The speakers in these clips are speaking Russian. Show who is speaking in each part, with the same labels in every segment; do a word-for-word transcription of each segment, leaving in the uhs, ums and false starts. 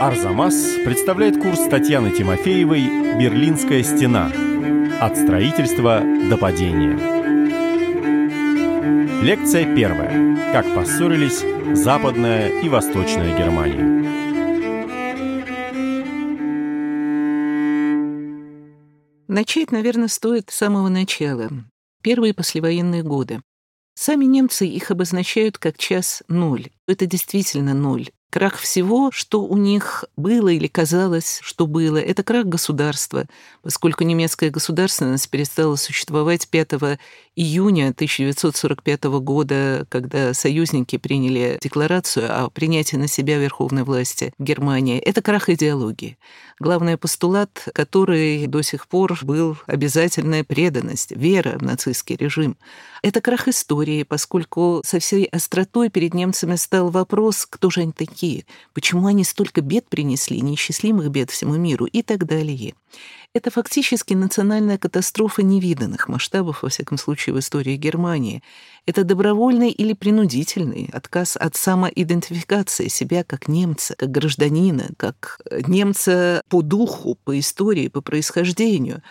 Speaker 1: Арзамас представляет курс Татьяны Тимофеевой «Берлинская стена. От строительства до падения». Лекция первая. Как поссорились Западная и Восточная Германия.
Speaker 2: Начать, наверное, стоит с самого начала. Первые послевоенные годы. Сами немцы их обозначают как час ноль. Это действительно ноль. Крах всего, что у них было или казалось, что было, это крах государства, поскольку немецкая государственность перестала существовать пятого июня тысяча девятьсот сорок пятого года, когда союзники приняли декларацию о принятии на себя верховной власти Германии. Это крах идеологии. Главный постулат, который до сих пор был обязательная преданность, вера в нацистский режим. Это крах истории, поскольку со всей остротой перед немцами стал вопрос, кто же они такие, почему они столько бед принесли, неисчислимых бед всему миру и так далее. Это фактически национальная катастрофа невиданных масштабов, во всяком случае, в истории Германии. Это добровольный или принудительный отказ от самоидентификации себя как немца, как гражданина, как немца по духу, по истории, по происхождению.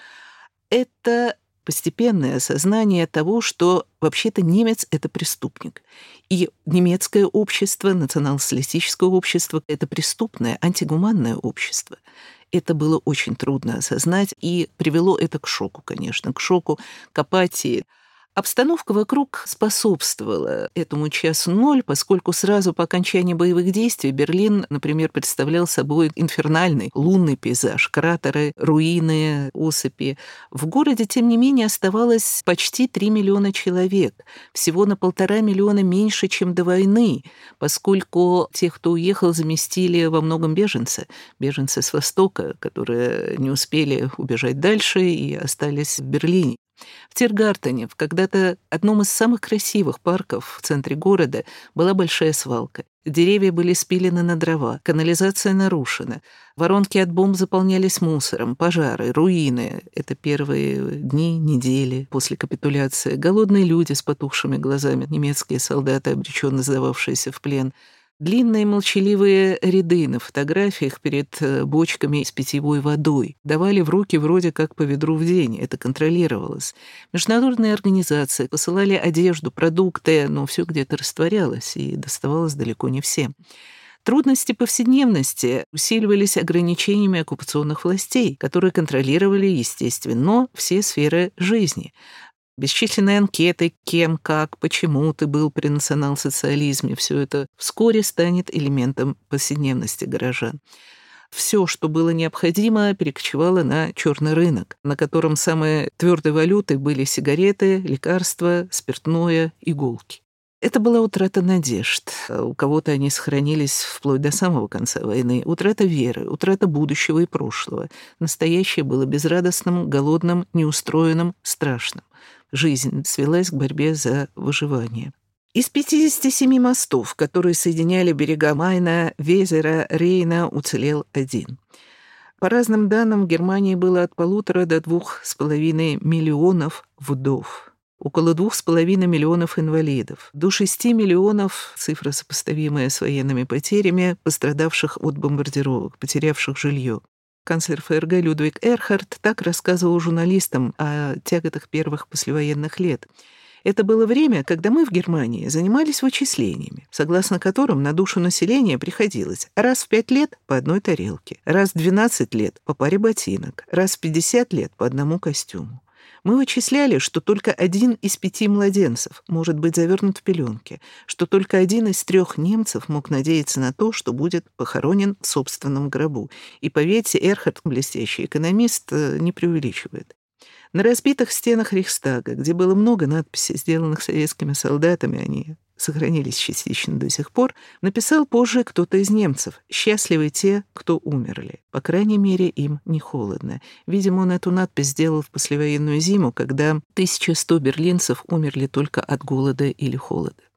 Speaker 2: Это постепенное осознание того, что вообще-то немец — это преступник. И немецкое общество, национал-социалистическое общество — это преступное, антигуманное общество. Это было очень трудно осознать, и привело это к шоку, конечно, к шоку, к апатии. Обстановка вокруг способствовала этому часу ноль, поскольку сразу по окончании боевых действий Берлин, например, представлял собой инфернальный лунный пейзаж, кратеры, руины, осыпи. В городе, тем не менее, оставалось почти три миллиона человек, всего на полтора миллиона меньше, чем до войны, поскольку тех, кто уехал, заместили во многом беженцы, беженцы с Востока, которые не успели убежать дальше и остались в Берлине. В Тиргартене, в когда-то одном из самых красивых парков в центре города, была большая свалка. Деревья были спилены на дрова, канализация нарушена, воронки от бомб заполнялись мусором, пожары, руины. Это первые дни, недели после капитуляции. Голодные люди с потухшими глазами, немецкие солдаты, обреченно сдававшиеся в плен. Длинные молчаливые ряды на фотографиях перед бочками с питьевой водой. Давали в руки вроде как по ведру в день. Это контролировалось. Международные организации посылали одежду, продукты, но все где-то растворялось и доставалось далеко не всем. Трудности повседневности усиливались ограничениями оккупационных властей, которые контролировали, естественно, все сферы жизни. Бесчисленные анкеты, кем, как, почему ты был при национал-социализме, все это вскоре станет элементом повседневности горожан. Все, что было необходимо, перекочевало на черный рынок, на котором самой твердой валютой были сигареты, лекарства, спиртное, иголки. Это была утрата надежд. У кого-то они сохранились вплоть до самого конца войны. Утрата веры, утрата будущего и прошлого. Настоящее было безрадостным, голодным, неустроенным, страшным. Жизнь свелась к борьбе за выживание. Из пятидесяти семи мостов, которые соединяли берега Майна, Везера, Рейна, уцелел один. По разным данным, в Германии было от полутора до двух с половиной миллионов вдов. Около двух с половиной миллионов инвалидов. До шести миллионов, цифра сопоставимая с военными потерями, пострадавших от бомбардировок, потерявших жилье. Канцлер ФРГ Людвиг Эрхард так рассказывал журналистам о тяготах первых послевоенных лет. Это было время, когда мы в Германии занимались вычислениями, согласно которым на душу населения приходилось раз в пять лет по одной тарелке, раз в двенадцать лет по паре ботинок, раз в пятьдесят лет по одному костюму. Мы вычисляли, что только один из пяти младенцев может быть завернут в пеленки, что только один из трех немцев мог надеяться на то, что будет похоронен в собственном гробу. И, поверьте, Эрхард, блестящий экономист, не преувеличивает. На разбитых стенах Рейхстага, где было много надписей, сделанных советскими солдатами, они сохранились частично до сих пор, написал позже кто-то из немцев: «Счастливы те, кто умерли. По крайней мере, им не холодно». Видимо, он эту надпись сделал в послевоенную зиму, когда тысяча сто берлинцев умерли только от голода или холода.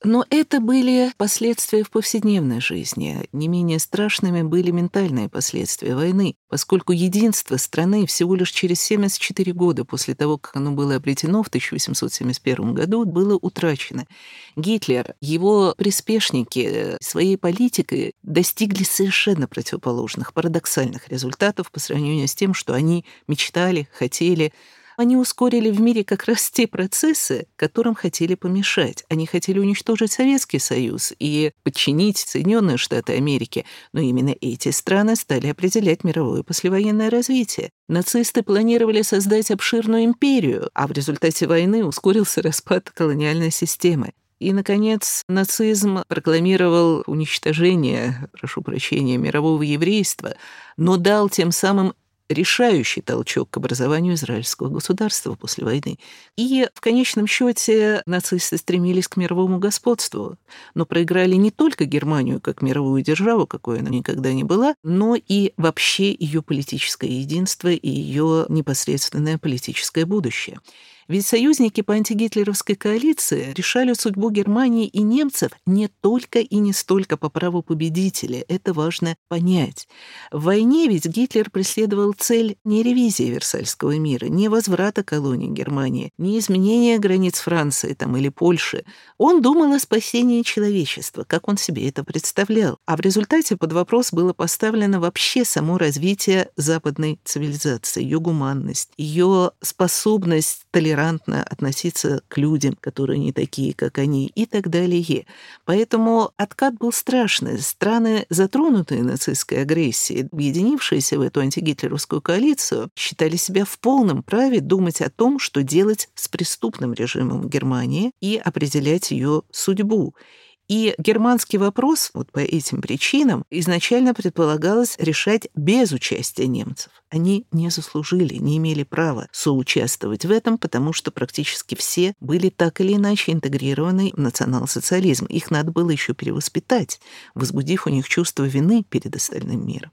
Speaker 2: Но это были последствия в повседневной жизни. Не менее страшными были ментальные последствия войны, поскольку единство страны всего лишь через семьдесят четыре года после того, как оно было обретено в тысяча восемьсот семьдесят первом году, было утрачено. Гитлер, его приспешники своей политикой достигли совершенно противоположных, парадоксальных результатов по сравнению с тем, что они мечтали, хотели. Они ускорили в мире как раз те процессы, которым хотели помешать. Они хотели уничтожить Советский Союз и подчинить Соединенные Штаты Америки, но именно эти страны стали определять мировое послевоенное развитие. Нацисты планировали создать обширную империю, а в результате войны ускорился распад колониальной системы. И, наконец, нацизм прокламировал уничтожение, прошу прощения, мирового еврейства, но дал тем самым решающий толчок к образованию израильского государства после войны. И в конечном счете нацисты стремились к мировому господству, но проиграли не только Германию как мировую державу, какой она никогда не была, но и вообще ее политическое единство и ее непосредственное политическое будущее. Ведь союзники по антигитлеровской коалиции решали судьбу Германии и немцев не только и не столько по праву победителя. Это важно понять. В войне ведь Гитлер преследовал цель не ревизии Версальского мира, не возврата колоний Германии, не изменения границ Франции там, или Польши. Он думал о спасении человечества, как он себе это представлял. А в результате под вопрос было поставлено вообще само развитие западной цивилизации, ее гуманность, ее способность толерантно толерантно относиться к людям, которые не такие, как они, и так далее. Поэтому откат был страшный. Страны, затронутые нацистской агрессией, объединившиеся в эту антигитлеровскую коалицию, считали себя в полном праве думать о том, что делать с преступным режимом Германии и определять ее судьбу. И германский вопрос вот по этим причинам изначально предполагалось решать без участия немцев. Они не заслужили, не имели права соучаствовать в этом, потому что практически все были так или иначе интегрированы в национал-социализм. Их надо было еще перевоспитать, возбудив у них чувство вины перед остальным миром.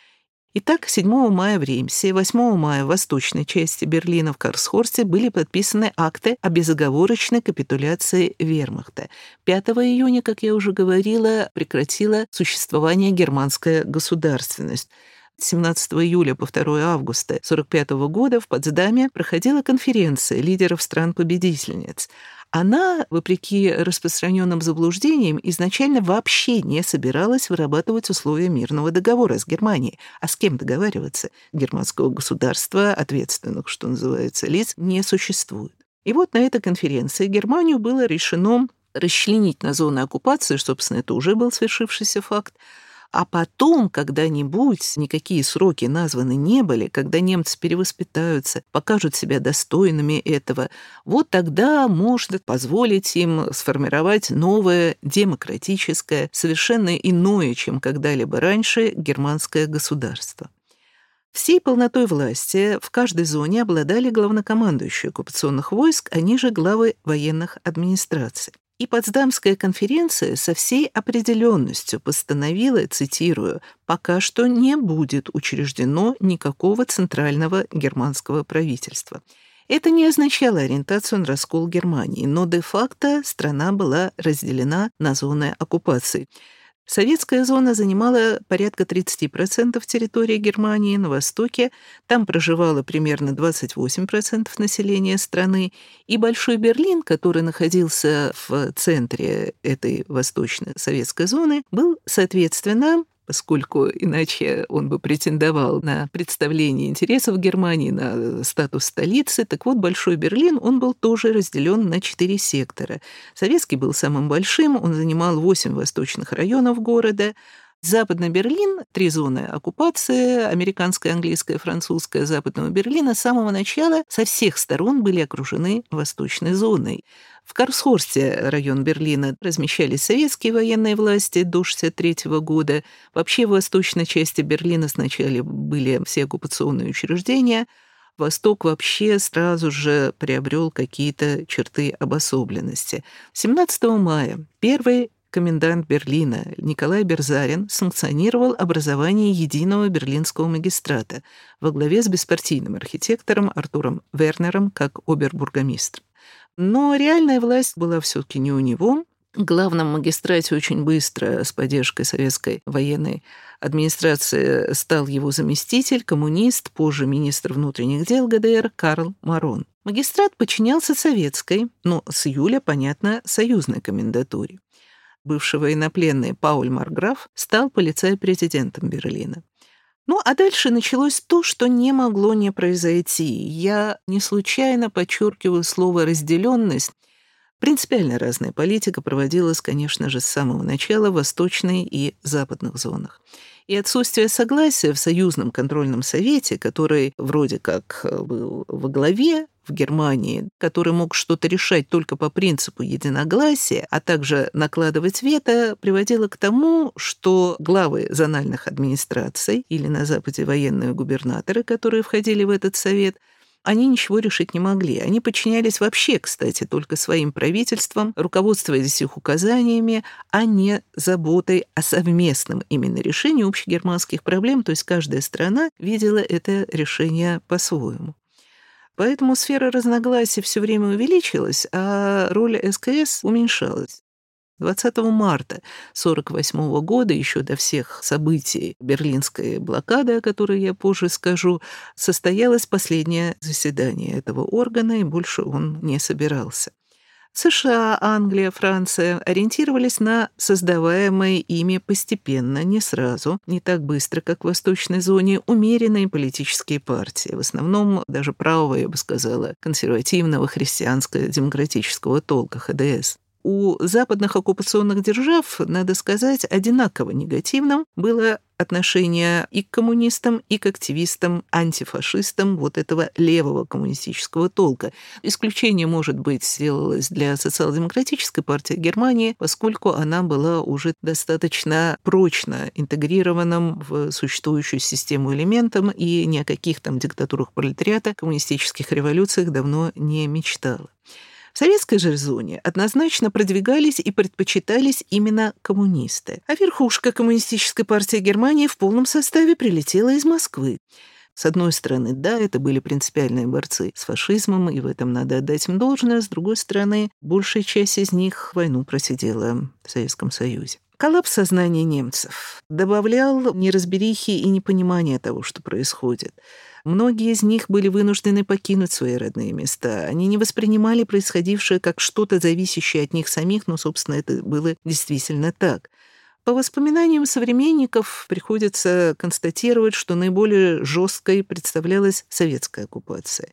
Speaker 2: Итак, седьмого мая в Реймсе, восьмого мая в восточной части Берлина в Карлсхорсте были подписаны акты о безоговорочной капитуляции вермахта. пятого июня, как я уже говорила, прекратила существование германская государственность. семнадцатого июля по второго августа сорок пятого года в Потсдаме проходила конференция лидеров стран-победительниц. Она, вопреки распространенным заблуждениям, изначально вообще не собиралась вырабатывать условия мирного договора с Германией. А с кем договариваться? Германского государства, ответственных, что называется, лиц, не существует. И вот на этой конференции Германию было решено расчленить на зоны оккупации, собственно, это уже был свершившийся факт, а потом, когда-нибудь, никакие сроки названы не были, когда немцы перевоспитаются, покажут себя достойными этого, вот тогда можно позволить им сформировать новое, демократическое, совершенно иное, чем когда-либо раньше, германское государство. Всей полнотой власти в каждой зоне обладали главнокомандующие оккупационных войск, они же главы военных администраций. И Потсдамская конференция со всей определенностью постановила, цитирую, «пока что не будет учреждено никакого центрального германского правительства». Это не означало ориентацию на раскол Германии, но де-факто страна была разделена на зоны оккупации. Советская зона занимала порядка тридцать процентов территории Германии на востоке, там проживало примерно двадцать восемь процентов населения страны, и Большой Берлин, который находился в центре этой восточной советской зоны, был, соответственно, поскольку иначе он бы претендовал на представление интересов Германии, на статус столицы. Так вот, Большой Берлин, он был тоже разделен на четыре сектора. Советский был самым большим, он занимал восемь восточных районов города. Западный Берлин, три зоны оккупации, американская, английская, французская, Западного Берлина, с самого начала со всех сторон были окружены восточной зоной. В Карлсхорсте, район Берлина, размещались советские военные власти до шестьдесят третьего года. Вообще в восточной части Берлина сначала были все оккупационные учреждения. Восток вообще сразу же приобрел какие-то черты обособленности. семнадцатого мая первый комендант Берлина Николай Берзарин санкционировал образование единого берлинского магистрата во главе с беспартийным архитектором Артуром Вернером как обербургомистром. Но реальная власть была все-таки не у него. главном магистрате очень быстро с поддержкой советской военной администрации стал его заместитель, коммунист, позже министр внутренних дел ГДР Карл Марон. Магистрат подчинялся советской, но с июля, понятно, союзной комендатуре. Бывший военнопленный Пауль Марграф стал полицай-президентом Берлина. Ну, а дальше началось то, что не могло не произойти. Я не случайно подчеркиваю слово «разделенность». Принципиально разная политика проводилась, конечно же, с самого начала в восточной и западных зонах. И отсутствие согласия в Союзном контрольном совете, который вроде как был во главе в Германии, который мог что-то решать только по принципу единогласия, а также накладывать вето, приводило к тому, что главы зональных администраций или на Западе военные губернаторы, которые входили в этот совет, они ничего решить не могли. Они подчинялись вообще, кстати, только своим правительствам, руководствуясь их указаниями, а не заботой о совместном именно решении общегерманских проблем, то есть каждая страна видела это решение по-своему. Поэтому сфера разногласий все время увеличилась, а роль СКС уменьшалась. двадцатого марта сорок восьмого года, еще до всех событий Берлинской блокады, о которой я позже скажу, состоялось последнее заседание этого органа, и больше он не собирался. США, Англия, Франция ориентировались на создаваемые ими постепенно, не сразу, не так быстро, как в Восточной зоне, умеренные политические партии, в основном даже правого, я бы сказала, консервативного христианско-демократического толка, ха дэ эс. У западных оккупационных держав, надо сказать, одинаково негативным было отношение и к коммунистам, и к активистам, антифашистам вот этого левого коммунистического толка. Исключение, может быть, сделалось для социал-демократической партии Германии, поскольку она была уже достаточно прочно интегрированным в существующую систему элементом и ни о каких там диктатурах пролетариата, коммунистических революциях давно не мечтала. В советской же зоне однозначно продвигались и предпочитались именно коммунисты. А верхушка Коммунистической партии Германии в полном составе прилетела из Москвы. С одной стороны, да, это были принципиальные борцы с фашизмом, и в этом надо отдать им должное. С другой стороны, большая часть из них войну просидела в Советском Союзе. Коллапс сознания немцев добавлял неразберихи и непонимания того, что происходит. Многие из них были вынуждены покинуть свои родные места. Они не воспринимали происходившее как что-то зависящее от них самих, но, собственно, это было действительно так. По воспоминаниям современников приходится констатировать, что наиболее жесткой представлялась советская оккупация.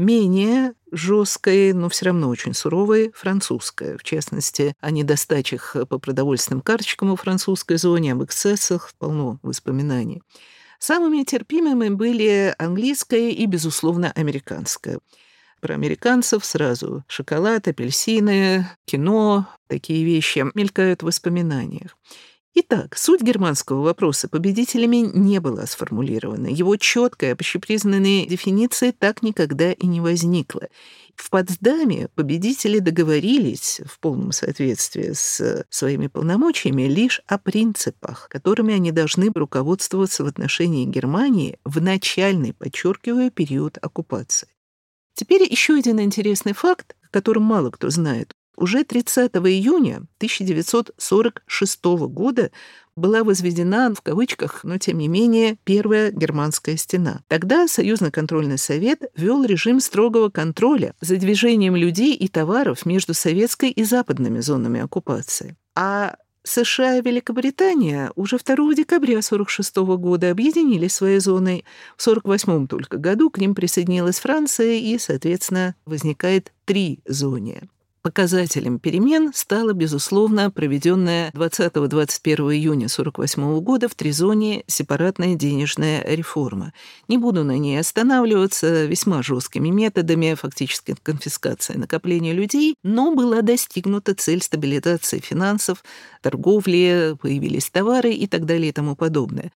Speaker 2: Менее жесткой, но все равно очень суровой, французская. В частности, о недостачах по продовольственным карточкам во французской зоне, об эксцессах полно воспоминаний. Самыми терпимыми были английская и, безусловно, американская. Про американцев сразу шоколад, апельсины, кино, такие вещи мелькают в воспоминаниях. Итак, суть германского вопроса победителями не была сформулирована. Его четкой, общепризнанной дефиниции так никогда и не возникло. В Потсдаме победители договорились в полном соответствии с своими полномочиями лишь о принципах, которыми они должны руководствоваться в отношении Германии в начальный, подчеркиваю, период оккупации. Теперь еще один интересный факт, о котором мало кто знает. Уже тридцатого июня тысяча девятьсот сорок шестого года была возведена, в кавычках, но тем не менее, первая германская стена. Тогда Союзный контрольный совет ввел режим строгого контроля за движением людей и товаров между советской и западными зонами оккупации. А США и Великобритания уже второго декабря сорок шестого года объединили свои зоны. В сорок восьмом только году к ним присоединилась Франция, и, соответственно, возникает три зоны. Показателем перемен стала, безусловно, проведенная двадцатого-двадцать первого июня сорок восьмого года в Тризоне сепаратная денежная реформа. Не буду на ней останавливаться, весьма жесткими методами, фактически конфискация накопления людей, но была достигнута цель стабилизации финансов, торговли, появились товары и так далее и тому подобное.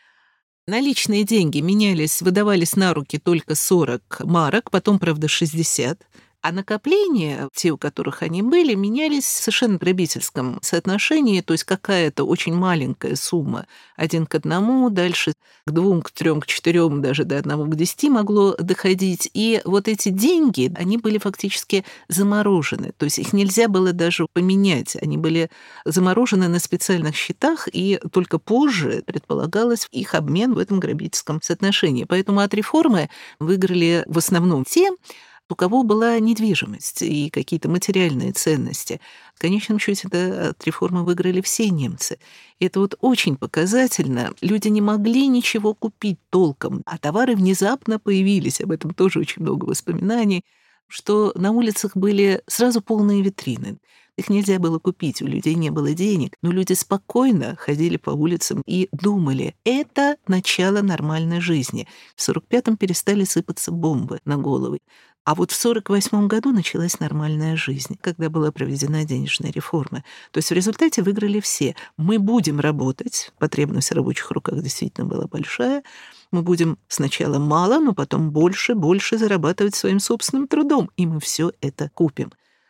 Speaker 2: Наличные деньги менялись, выдавались на руки только сорок марок, потом, правда, шестьдесят. А накопления, те, у которых они были, менялись в совершенно грабительском соотношении, то есть какая-то очень маленькая сумма один к одному, дальше к двум, к трем, к четырем, даже до одного к десяти могло доходить. И вот эти деньги, они были фактически заморожены, то есть их нельзя было даже поменять, они были заморожены на специальных счетах, и только позже предполагалось их обмен в этом грабительском соотношении. Поэтому от реформы выиграли в основном те, у кого была недвижимость и какие-то материальные ценности. В конечном счете, да, от реформы выиграли все немцы. И это вот очень показательно. Люди не могли ничего купить толком, а товары внезапно появились. Об этом тоже очень много воспоминаний, что на улицах были сразу полные витрины. Их нельзя было купить, у людей не было денег, но люди спокойно ходили по улицам и думали, это начало нормальной жизни. В сорок пятом перестали сыпаться бомбы на головы. А вот в сорок восьмом году началась нормальная жизнь, когда была проведена денежная реформа. То есть в результате выиграли все. Мы будем работать, потребность в рабочих руках действительно была большая, мы будем сначала мало, но потом больше, больше зарабатывать своим собственным трудом, и мы все это купим.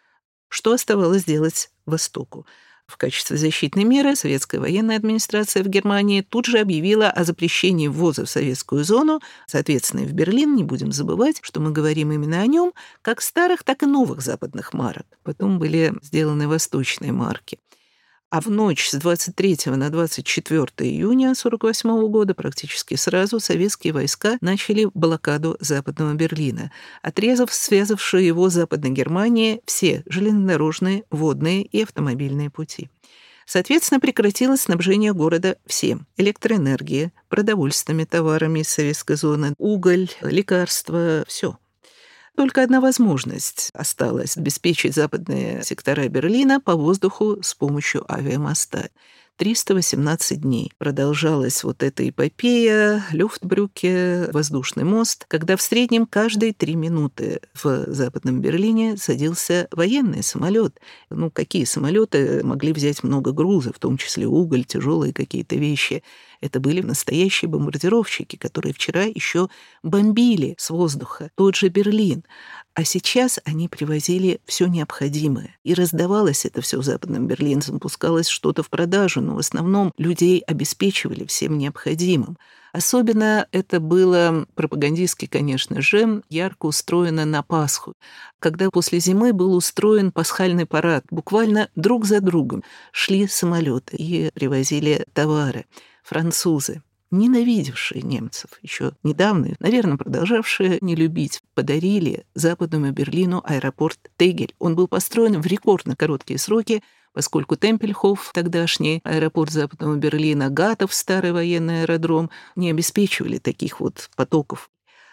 Speaker 2: Что оставалось делать Востоку? В качестве защитной меры советская военная администрация в Германии тут же объявила о запрещении ввоза в советскую зону, соответственно, и в Берлин. Не будем забывать, что мы говорим именно о нем, как старых, так и новых западных марок. Потом были сделаны восточные марки. А в ночь с двадцать третьего на двадцать четвёртое июня сорок восьмого года практически сразу советские войска начали блокаду Западного Берлина, отрезав связавшие его с Западной Германией все железнодорожные, водные и автомобильные пути. Соответственно, прекратилось снабжение города всем: электроэнергией, продовольственными товарами из советской зоны, уголь, лекарства, все. Только одна возможность осталась — обеспечить западные сектора Берлина по воздуху с помощью авиамоста. триста восемнадцать дней продолжалась вот эта эпопея, люфтбрюке, воздушный мост, когда в среднем каждые три минуты в Западном Берлине садился военный самолет. Ну, какие самолеты могли взять много груза, в том числе уголь, тяжелые какие-то вещи. Это были настоящие бомбардировщики, которые вчера еще бомбили с воздуха тот же Берлин. А сейчас они привозили все необходимое. И раздавалось это все западным берлинцам, пускалось что-то в продажу, но в основном людей обеспечивали всем необходимым. Особенно это было пропагандистски, конечно же, ярко устроено на Пасху, когда после зимы был устроен пасхальный парад. Буквально друг за другом шли самолеты и привозили товары. Французы, ненавидевшие немцев еще недавно, наверное, продолжавшие не любить, подарили Западному Берлину аэропорт Тегель. Он был построен в рекордно короткие сроки, поскольку Темпельхоф, тогдашний аэропорт Западного Берлина, Гатов, старый военный аэродром, не обеспечивали таких вот потоков.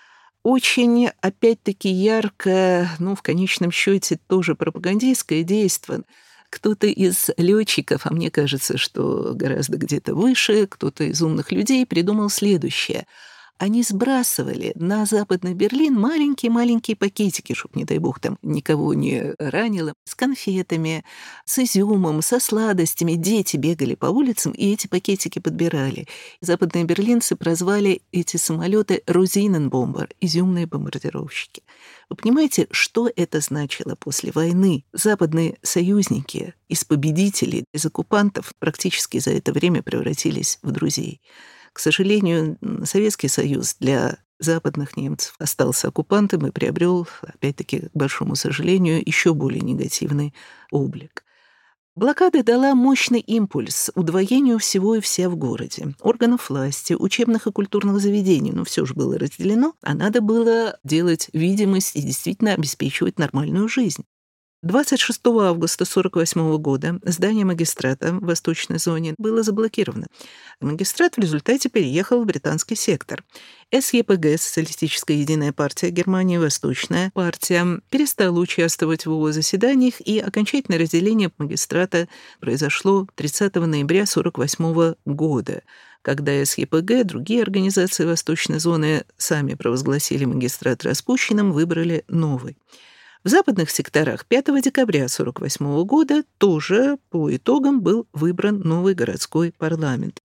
Speaker 2: Очень, опять-таки, ярко, ну, в конечном счете, тоже пропагандистское действие. Кто-то из летчиков, а мне кажется, что гораздо где-то выше, кто-то из умных людей придумал следующее. Они сбрасывали на Западный Берлин маленькие-маленькие пакетики, чтобы, не дай бог, там никого не ранило, с конфетами, с изюмом, со сладостями. Дети бегали по улицам и эти пакетики подбирали. Западные берлинцы прозвали эти самолеты «Розиненбомбер» — изюмные бомбардировщики. Вы понимаете, что это значило после войны? Западные союзники из победителей, из оккупантов практически за это время превратились в друзей. К сожалению, Советский Союз для западных немцев остался оккупантом и приобрел, опять-таки, к большому сожалению, еще более негативный облик. Блокада дала мощный импульс удвоению всего и вся в городе. Органов власти, учебных и культурных заведений, ну, все же было разделено, а надо было делать видимость и действительно обеспечивать нормальную жизнь. двадцать шестого августа сорок восьмого года здание магистрата в восточной зоне было заблокировано. Магистрат в результате переехал в британский сектор. эс е пэ гэ, Социалистическая единая партия Германии, Восточная партия, перестала участвовать в его заседаниях, и окончательное разделение магистрата произошло тридцатого ноября сорок восьмого года, когда эс е пэ гэ, другие организации Восточной зоны сами провозгласили магистрат распущенным, выбрали новый. В западных секторах пятого декабря сорок восьмого года тоже по итогам был выбран новый городской парламент.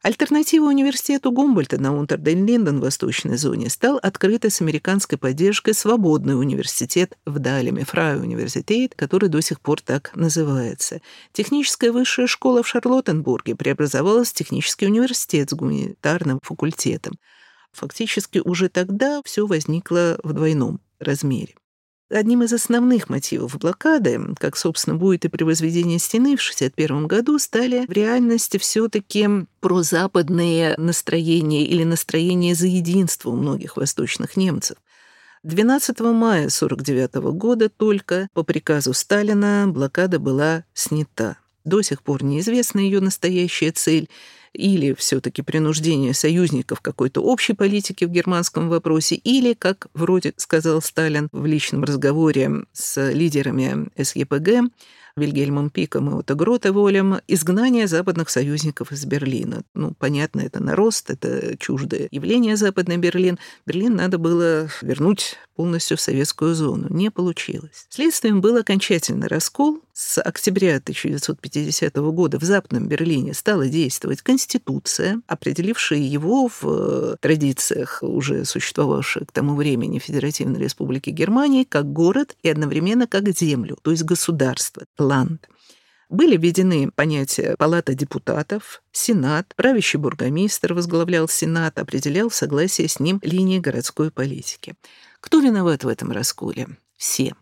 Speaker 2: Альтернативой университету Гумбольдта на Унтер-ден-Линден в восточной зоне стал открытый с американской поддержкой свободный университет в Далеме, Фрай-университет, который до сих пор так называется. Техническая высшая школа в Шарлоттенбурге преобразовалась в технический университет с гуманитарным факультетом. Фактически уже тогда все возникло в двойном размере. Одним из основных мотивов блокады, как, собственно, будет и при возведении стены в шестьдесят первом году, стали в реальности все-таки прозападные настроения или настроения за единство у многих восточных немцев. двенадцатого мая сорок девятого года только по приказу Сталина блокада была снята. До сих пор неизвестна ее настоящая цель или все-таки принуждение союзников к какой-то общей политике в германском вопросе, или, как вроде сказал Сталин в личном разговоре с лидерами эс е пэ гэ, Вильгельмом Пиком и Отто Гротеволем, изгнание западных союзников из Берлина. Ну, понятно, это нарост, это чуждое явление Западный Берлин. Берлин надо было вернуть полностью в советскую зону. Не получилось. Следствием был окончательный раскол. С октября тысяча девятьсот пятидесятого года в Западном Берлине стала действовать Конституция, определившая его в традициях, уже существовавшей к тому времени Федеративной Республики Германии, как город и одновременно как землю, то есть государство, ланд. Были введены понятия палата депутатов, сенат, правящий бургомистр возглавлял сенат, определял в согласии с ним линии городской политики. Кто виноват в этом расколе? Все.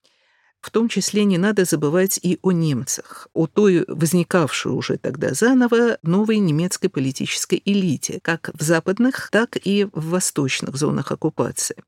Speaker 2: В том числе не надо забывать и о немцах, о той возникавшей уже тогда заново новой немецкой политической элите, как в западных, так и в восточных зонах оккупации.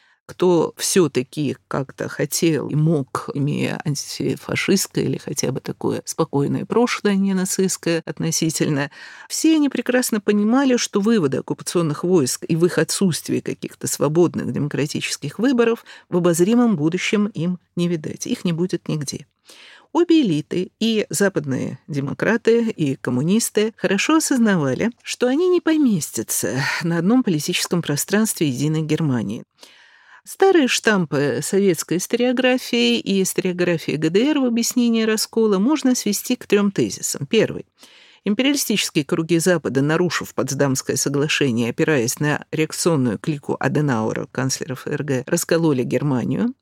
Speaker 2: Кто все-таки как-то хотел и мог, имея антифашистское или хотя бы такое спокойное прошлое, не нацистское относительно, все они прекрасно понимали, что выводы оккупационных войск и в их отсутствии каких-то свободных демократических выборов в обозримом будущем им не видать, их не будет нигде. Обе элиты, и западные демократы, и коммунисты, хорошо осознавали, что они не поместятся на одном политическом пространстве единой Германии. Старые штампы советской историографии и историографии гэ дэ эр в объяснении раскола можно свести к трем тезисам. Первый. Империалистические круги Запада, нарушив Потсдамское соглашение, опираясь на реакционную клику Аденауэра, канцлера эф эр гэ, раскололи Германию.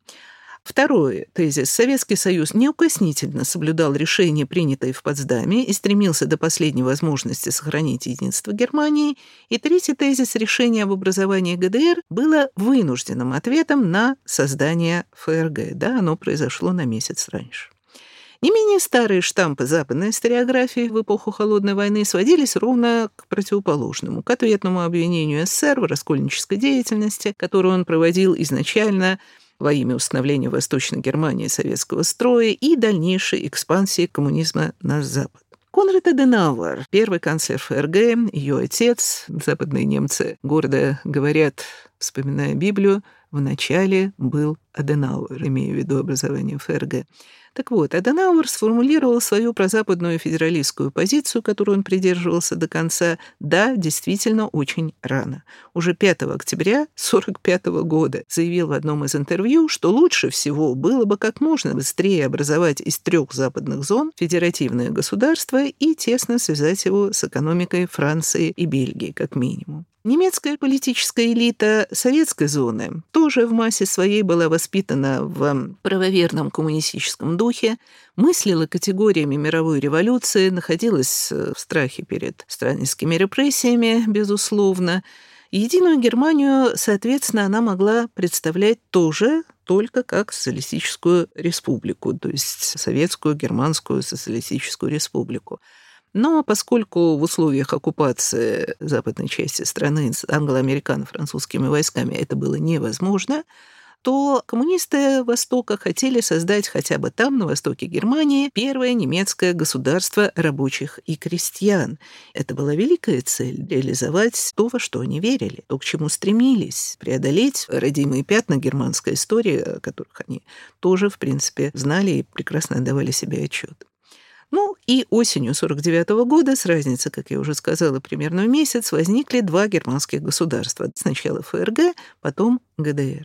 Speaker 2: Второй тезис. Советский Союз неукоснительно соблюдал решения, принятые в Потсдаме, и стремился до последней возможности сохранить единство Германии. И третий тезис. Решение об образовании гэ дэ эр было вынужденным ответом на создание эф эр гэ. Да, оно произошло на месяц раньше. Не менее старые штампы западной историографии в эпоху Холодной войны сводились ровно к противоположному, к ответному обвинению эс эс эс эр в раскольнической деятельности, которую он проводил изначально во имя установления в Восточной Германии советского строя и дальнейшей экспансии коммунизма на Запад. Конрад Аденауэр, первый канцлер эф эр гэ, ее отец, западные немцы гордо говорят, вспоминая Библию, вначале был Аденауэр, имея в виду образование эф эр гэ. Так вот, Аденауэр сформулировал свою прозападную федералистскую позицию, которую он придерживался до конца, да, действительно, очень рано. Уже пятого октября сорок пятого года заявил в одном из интервью, что лучше всего было бы как можно быстрее образовать из трех западных зон федеративное государство и тесно связать его с экономикой Франции и Бельгии, как минимум. Немецкая политическая элита советской зоны тоже в массе своей была воспитана в правоверном коммунистическом духе, мыслила категориями мировой революции, находилась в страхе перед сталинскими репрессиями, безусловно. Единую Германию, соответственно, она могла представлять тоже только как социалистическую республику, то есть советскую германскую социалистическую республику. Но поскольку в условиях оккупации западной части страны с англо-американо-французскими войсками это было невозможно, то коммунисты Востока хотели создать хотя бы там, на востоке Германии, первое немецкое государство рабочих и крестьян. Это была великая цель — реализовать то, во что они верили, то, к чему стремились, преодолеть родимые пятна германской истории, о которых они тоже, в принципе, знали и прекрасно отдавали себе отчет. Ну и осенью сорок девятого года, с разницей, как я уже сказала, примерно в месяц, возникли два германских государства. Сначала эф эр гэ, потом гэ дэ эр.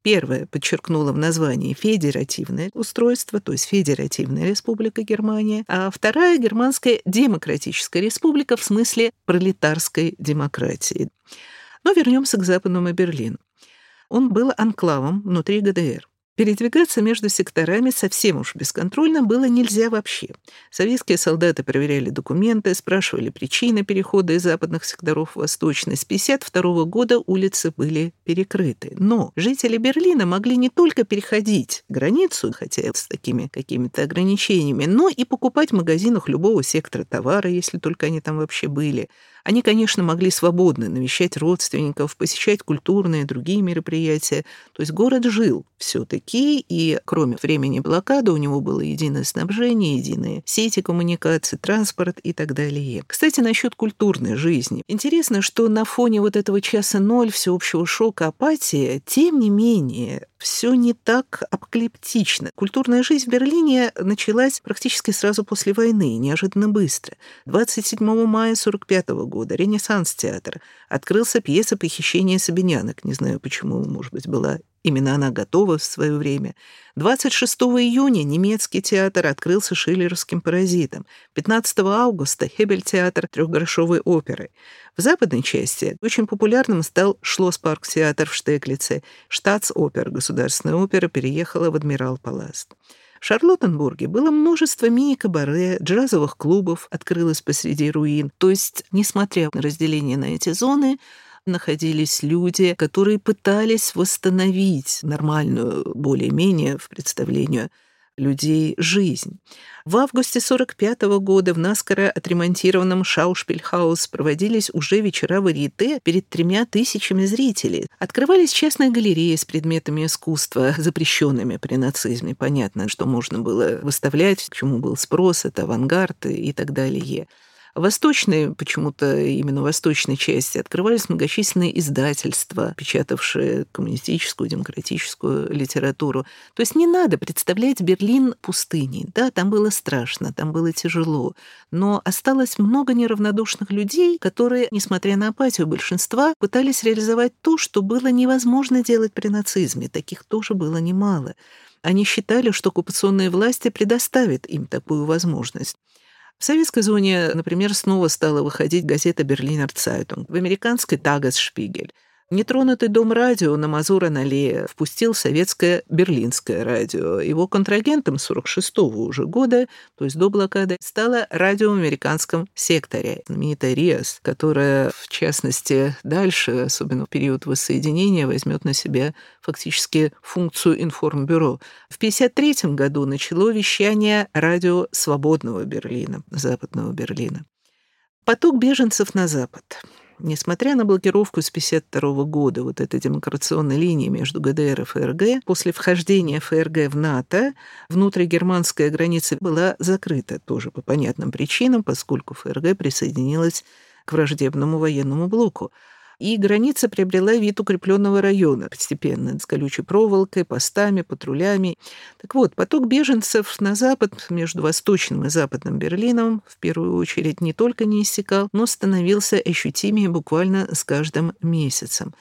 Speaker 2: Первая подчеркнула в названии федеративное устройство, то есть Федеративная Республика Германия, а вторая — Германская Демократическая Республика в смысле пролетарской демократии. Но вернемся к Западному Берлину. Он был анклавом внутри ГДР. Передвигаться между секторами совсем уж бесконтрольно было нельзя вообще. Советские солдаты проверяли документы, спрашивали причины перехода из западных секторов в восточный. С тысяча девятьсот пятьдесят второго года улицы были перекрыты. Но жители Берлина могли не только переходить границу, хотя с такими какими-то ограничениями, но и покупать в магазинах любого сектора товара, если только они там вообще были. Они, конечно, могли свободно навещать родственников, посещать культурные и другие мероприятия. То есть город жил все-таки, и кроме времени блокады у него было единое снабжение, единые сети коммуникаций, транспорт и так далее. Кстати, насчет культурной жизни. Интересно, что на фоне вот этого часа ноль всеобщего шока, апатии, тем не менее, все не так апокалиптично. Культурная жизнь в Берлине началась практически сразу после войны, неожиданно быстро. двадцать седьмого мая сорок пятого года Ренессанс-театр. Открылся пьеса «Похищение Собинянок». Не знаю, почему, может быть, была именно она готова в свое время. двадцать шестого июня немецкий театр открылся шиллеровским «Паразитом». пятнадцатого августа Хебель-театр трехгрошовой оперы. В западной части очень популярным стал Шлосс-парк-театр в Штеглице. Штатс-опера, государственная опера, переехала в Адмирал-Паласт. В Шарлоттенбурге было множество мини-кабаре, джазовых клубов открылось посреди руин. То есть, несмотря на разделение на эти зоны, находились люди, которые пытались восстановить нормальную, более-менее, в представлении людей, жизнь. В августе сорок пятого года в наскоро отремонтированном Шаушпильхаус проводились уже вечера варьете перед тремя тысячами зрителей. Открывались частные галереи с предметами искусства, запрещенными при нацизме. Понятно, что можно было выставлять, к чему был спрос, это авангард и так далее. В восточной, почему-то именно в восточной части, открывались многочисленные издательства, печатавшие коммунистическую, демократическую литературу. То есть не надо представлять Берлин пустыней. Да, там было страшно, там было тяжело. Но осталось много неравнодушных людей, которые, несмотря на апатию большинства, пытались реализовать то, что было невозможно делать при нацизме. Таких тоже было немало. Они считали, что оккупационные власти предоставят им такую возможность. В советской зоне, например, снова стала выходить газета «Берлинер Цайтунг», в американской «Тагесшпигель». Нетронутый дом радио на Мазур-ан-Аллее впустил советское Берлинское радио. Его контрагентом сорок шестого уже года, то есть до блокады, стало радио в американском секторе, знаменитая риас, которая, в частности, дальше, особенно в период воссоединения, возьмет на себя фактически функцию информбюро. В тысяча девятьсот пятьдесят третьем году начало вещание радио Свободного Берлина, Западного Берлина. Поток беженцев на Запад. Несмотря на блокировку с тысяча девятьсот пятьдесят второго года вот этой демаркационной линии между ГДР и ФРГ, после вхождения ФРГ в НАТО внутригерманская граница была закрыта тоже по понятным причинам, поскольку ФРГ присоединилась к враждебному военному блоку. И граница приобрела вид укрепленного района постепенно, с колючей проволокой, постами, патрулями. Так вот, поток беженцев на запад между Восточным и Западным Берлином в первую очередь не только не иссякал, но становился ощутимее буквально с каждым месяцем.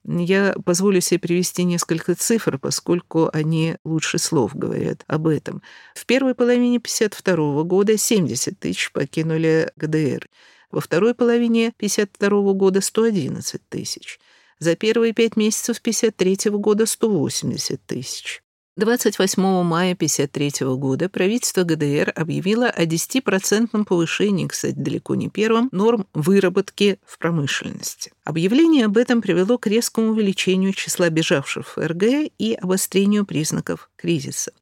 Speaker 2: Я позволю себе привести несколько цифр, поскольку они лучше слов говорят об этом. В первой половине тысяча девятьсот пятьдесят второго года семьдесят тысяч покинули ГДР. Во второй половине тысяча девятьсот пятьдесят второго года сто одиннадцать тысяч. За первые пять месяцев тысяча девятьсот пятьдесят третьего года сто восемьдесят тысяч. двадцать восьмого мая тысяча девятьсот пятьдесят третьего года правительство ГДР объявило о десятипроцентном повышении, кстати, далеко не первом, норм выработки в промышленности. Объявление об этом привело к резкому увеличению числа бежавших в ФРГ и обострению признаков кризиса.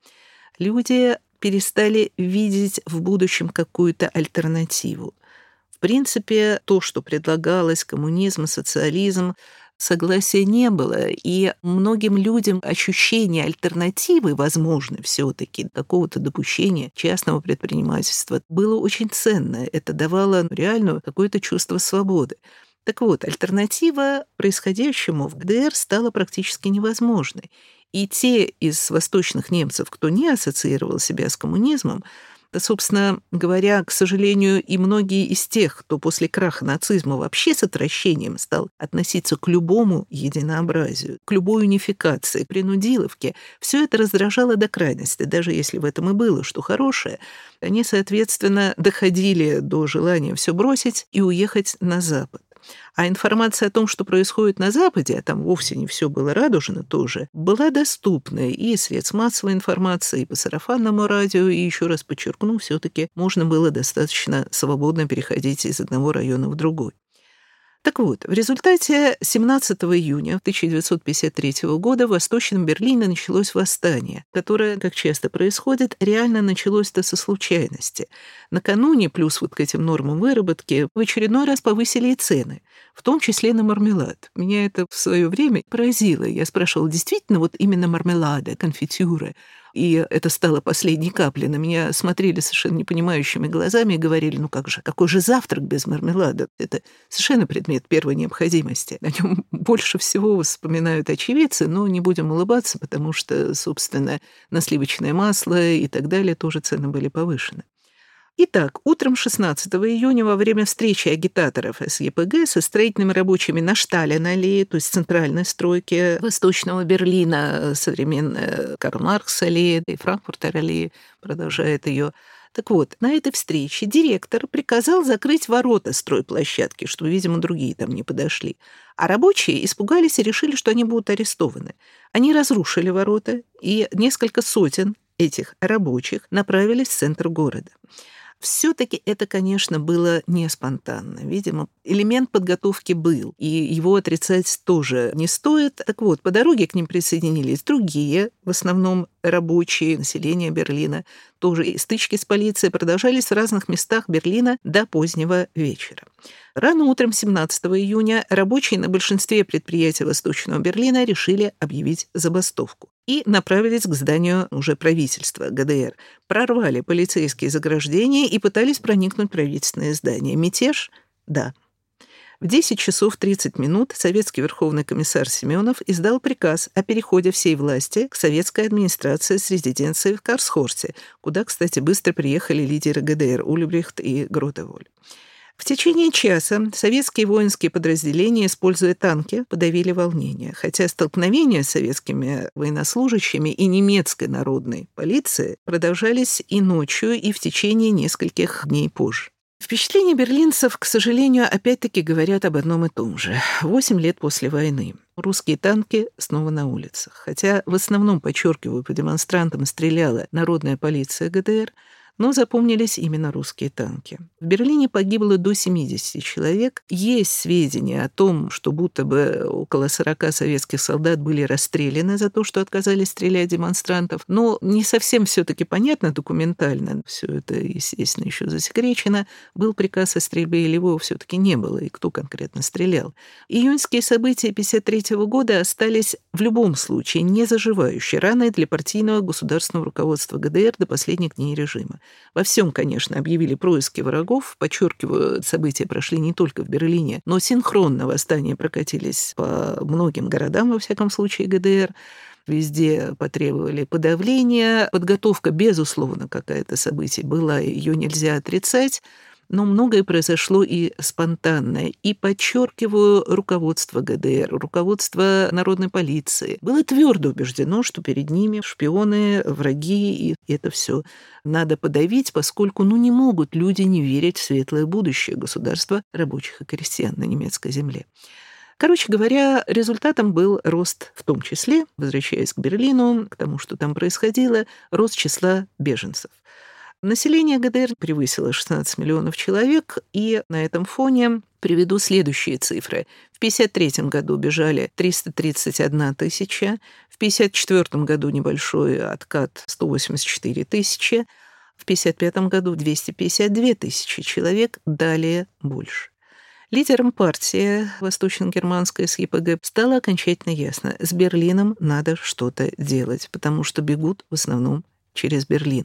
Speaker 2: Люди перестали видеть в будущем какую-то альтернативу. В принципе, то, что предлагалось, коммунизм, социализм, согласия не было, и многим людям ощущение альтернативы, возможно, все-таки какого-то допущения частного предпринимательства было очень ценно. Это давало реальную какое-то чувство свободы. Так вот, альтернатива происходящему в ГДР стала практически невозможной. И те из восточных немцев, кто не ассоциировал себя с коммунизмом, Да, собственно говоря, к сожалению, и многие из тех, кто после краха нацизма вообще с отвращением стал относиться к любому единообразию, к любой унификации, к принудиловке, все это раздражало до крайности, даже если в этом и было что хорошее, они, соответственно, доходили до желания все бросить и уехать на Запад. А информация о том, что происходит на Западе, а там вовсе не все было радужно тоже, была доступна и из средств массовой информации, и по сарафанному радио, и, еще раз подчеркну, все-таки можно было достаточно свободно переходить из одного района в другой. Так вот, в результате семнадцатого июня тысяча девятьсот пятьдесят третьего года в Восточном Берлине началось восстание, которое, как часто происходит, реально началось-то со случайности. Накануне, плюс вот к этим нормам выработки, в очередной раз повысили и цены, в том числе на мармелад. Меня это в свое время поразило. Я спрашивала, действительно, вот именно мармелада, конфитюры, и это стало последней каплей. На меня смотрели совершенно непонимающими глазами и говорили, ну как же, какой же завтрак без мармелада? Это совершенно предмет первой необходимости. О нем больше всего вспоминают очевидцы, но не будем улыбаться, потому что, собственно, на сливочное масло и так далее тоже цены были повышены. Итак, утром шестнадцатого июня во время встречи агитаторов эс е пэ гэ со строительными рабочими на Шталин-аллее, то есть центральной стройке Восточного Берлина, современная Карл Маркс-аллея, и Франкфуртер-аллея продолжает ее. Так вот, на этой встрече директор приказал закрыть ворота стройплощадки, чтобы, видимо, другие там не подошли. А рабочие испугались и решили, что они будут арестованы. Они разрушили ворота, и несколько сотен этих рабочих направились в центр города. Все-таки это, конечно, было не спонтанно. Видимо, элемент подготовки был, и его отрицать тоже не стоит. Так вот, по дороге к ним присоединились другие, в основном рабочие, население Берлина. Тоже и стычки с полицией продолжались в разных местах Берлина до позднего вечера. Рано утром семнадцатого июня рабочие на большинстве предприятий Восточного Берлина решили объявить забастовку и направились к зданию уже правительства гэ дэ эр. Прорвали полицейские заграждения и пытались проникнуть в правительственное здание. Мятеж? Да. В десять часов тридцать минут советский верховный комиссар Семенов издал приказ о переходе всей власти к советской администрации с резиденцией в Карлсхорсте, куда, кстати, быстро приехали лидеры гэ дэ эр Ульбрихт и Гротеволь. В течение часа советские воинские подразделения, используя танки, подавили волнение, хотя столкновения с советскими военнослужащими и немецкой народной полицией продолжались и ночью, и в течение нескольких дней позже. Впечатления берлинцев, к сожалению, опять-таки говорят об одном и том же. Восемь лет после войны. Русские танки снова на улицах. Хотя в основном, подчеркиваю, по демонстрантам стреляла народная полиция гэ дэ эр, но запомнились именно русские танки. В Берлине погибло до семидесяти человек. Есть сведения о том, что будто бы около сорока советских солдат были расстреляны за то, что отказались стрелять демонстрантов. Но не совсем все-таки понятно документально. Все это, естественно, еще засекречено. Был приказ о стрельбе или его все-таки не было, и кто конкретно стрелял. Июньские события пятьдесят третьего года остались в любом случае незаживающей раной для партийного государственного руководства гэ дэ эр до последних дней режима. Во всем, конечно, объявили происки врагов. Подчеркиваю, события прошли не только в Берлине, но синхронно восстания прокатились по многим городам, во всяком случае, гэ дэ эр. Везде потребовали подавления. Подготовка, безусловно, какая-то событие была, ее нельзя отрицать. Но многое произошло и спонтанно. И, подчеркиваю, руководство гэ дэ эр, руководство народной полиции было твердо убеждено, что перед ними шпионы, враги, и это все надо подавить, поскольку ну, не могут люди не верить в светлое будущее государства рабочих и крестьян на немецкой земле. Короче говоря, результатом был рост, в том числе, возвращаясь к Берлину, к тому, что там происходило, рост числа беженцев. Население гэ дэ эр превысило шестнадцать миллионов человек, и на этом фоне приведу следующие цифры. В пятьдесят третьем году бежали триста тридцать одна тысяча, в пятьдесят четвёртом году небольшой откат сто восемьдесят четыре тысячи, в пятьдесят пятом году двести пятьдесят две тысячи человек, далее больше. Лидером партии восточно-германской эс е пэ гэ стало окончательно ясно: с Берлином надо что-то делать, потому что бегут в основном через Берлин.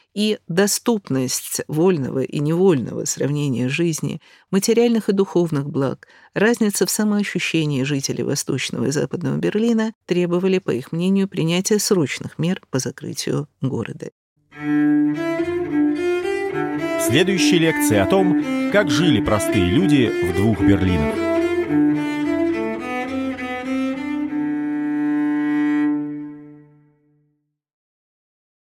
Speaker 2: И доступность вольного и невольного сравнения жизни, материальных и духовных благ, разница в самоощущении жителей Восточного и Западного Берлина требовали, по их мнению, принятия срочных мер по закрытию города.
Speaker 1: следующей лекции о том, как жили простые люди в двух Берлинах.